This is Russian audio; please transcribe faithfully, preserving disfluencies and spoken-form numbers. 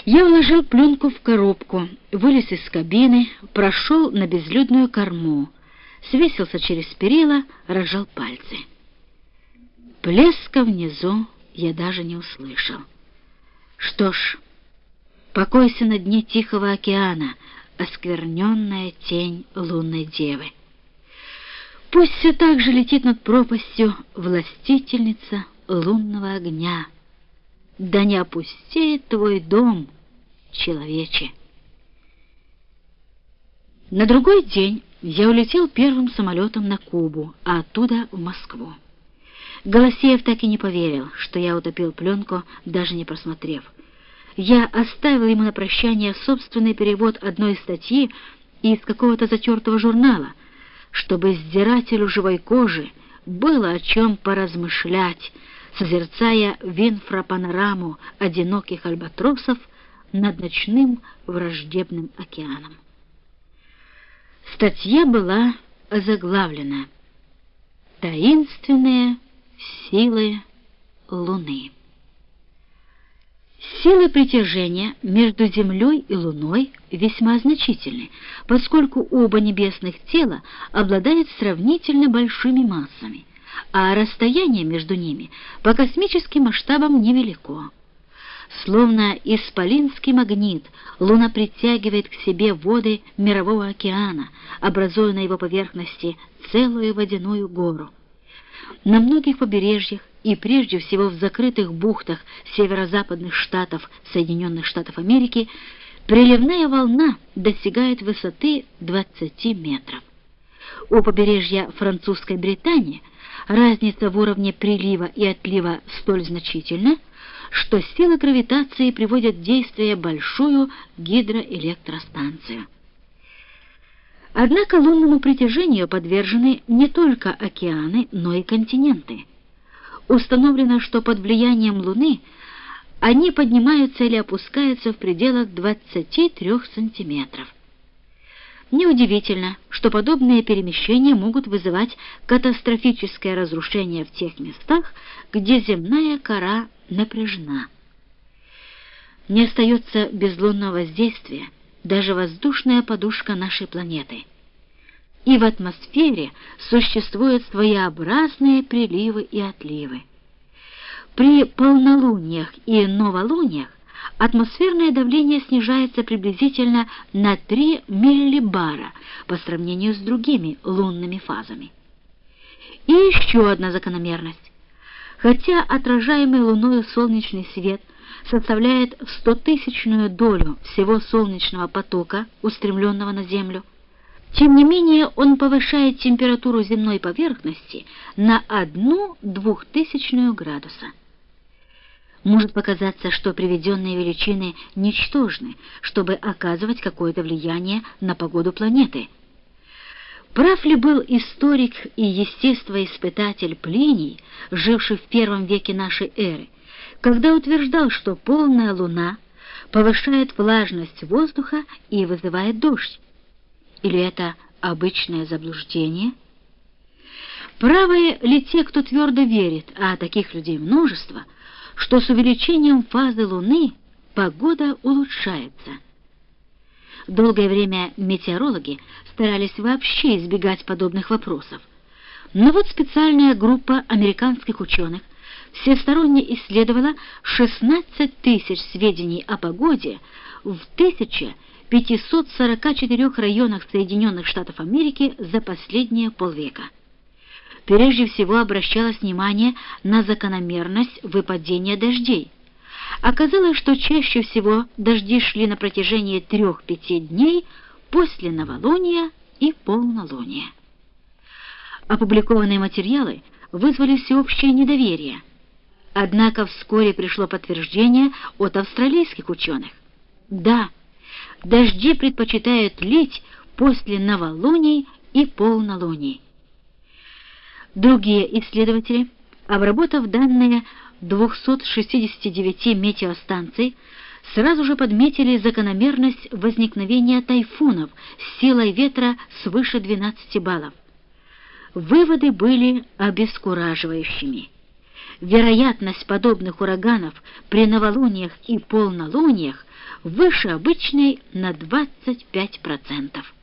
Я уложил пленку в коробку, вылез из кабины, прошел на безлюдную корму, свесился через перила, разжал пальцы. Плеска внизу я даже не услышал. Что ж, покойся на дне Тихого океана, оскверненная тень лунной девы. Пусть все так же летит над пропастью властительница лунного огня. Да не опустеет твой дом, человече. На другой день я улетел первым самолетом на Кубу, а оттуда в Москву. Голосеев так и не поверил, что я утопил пленку, даже не просмотрев. Я оставил ему на прощание собственный перевод одной статьи из какого-то затертого журнала, чтобы сдирателю живой кожи было о чем поразмышлять, созерцая винфрапанораму одиноких альбатросов над ночным враждебным океаном. Статья была озаглавлена «Таинственные силы Луны». Силы притяжения между Землей и Луной весьма значительны, поскольку оба небесных тела обладают сравнительно большими массами, а расстояние между ними по космическим масштабам невелико. Словно исполинский магнит, Луна притягивает к себе воды Мирового океана, образуя на его поверхности целую водяную гору. На многих побережьях и прежде всего в закрытых бухтах северо-западных штатов Соединенных Штатов Америки приливная волна достигает высоты двадцати метров. У побережья французской Британии разница в уровне прилива и отлива столь значительна, что силы гравитации приводят в действие большую гидроэлектростанцию. Однако лунному притяжению подвержены не только океаны, но и континенты. Установлено, что под влиянием Луны они поднимаются или опускаются в пределах двадцати трёх сантиметров. Неудивительно, что подобные перемещения могут вызывать катастрофическое разрушение в тех местах, где земная кора напряжена. Не остается без лунного воздействия даже воздушная подушка нашей планеты. И в атмосфере существуют своеобразные приливы и отливы. При полнолуниях и новолуниях атмосферное давление снижается приблизительно на три миллибара по сравнению с другими лунными фазами. И еще одна закономерность. Хотя отражаемый Луною солнечный свет составляет в стотысячную долю всего солнечного потока, устремленного на Землю, тем не менее он повышает температуру земной поверхности на одну двухтысячную градуса. Может показаться, что приведенные величины ничтожны, чтобы оказывать какое-то влияние на погоду планеты. Прав ли был историк и естествоиспытатель Плиний, живший в первом веке нашей эры, когда утверждал, что полная луна повышает влажность воздуха и вызывает дождь? Или это обычное заблуждение? Правы ли те, кто твердо верит, а таких людей множество, что с увеличением фазы Луны погода улучшается? Долгое время метеорологи старались вообще избегать подобных вопросов. Но вот специальная группа американских ученых всесторонне исследовала шестнадцать тысяч сведений о погоде в тысяча пятьсот сорока четырёх районах Соединенных Штатов Америки за последние полвека. Прежде всего обращалось внимание на закономерность выпадения дождей. Оказалось, что чаще всего дожди шли на протяжении трех-пяти дней после новолуния и полнолуния. Опубликованные материалы вызвали всеобщее недоверие. Однако вскоре пришло подтверждение от австралийских ученых. Да, дожди предпочитают лить после новолуний и полнолуний. Другие исследователи, обработав данные двухсот шестидесяти девяти метеостанций, сразу же подметили закономерность возникновения тайфунов с силой ветра свыше двенадцати баллов. Выводы были обескураживающими. Вероятность подобных ураганов при новолуниях и полнолуниях выше обычной на двадцать пять процентов.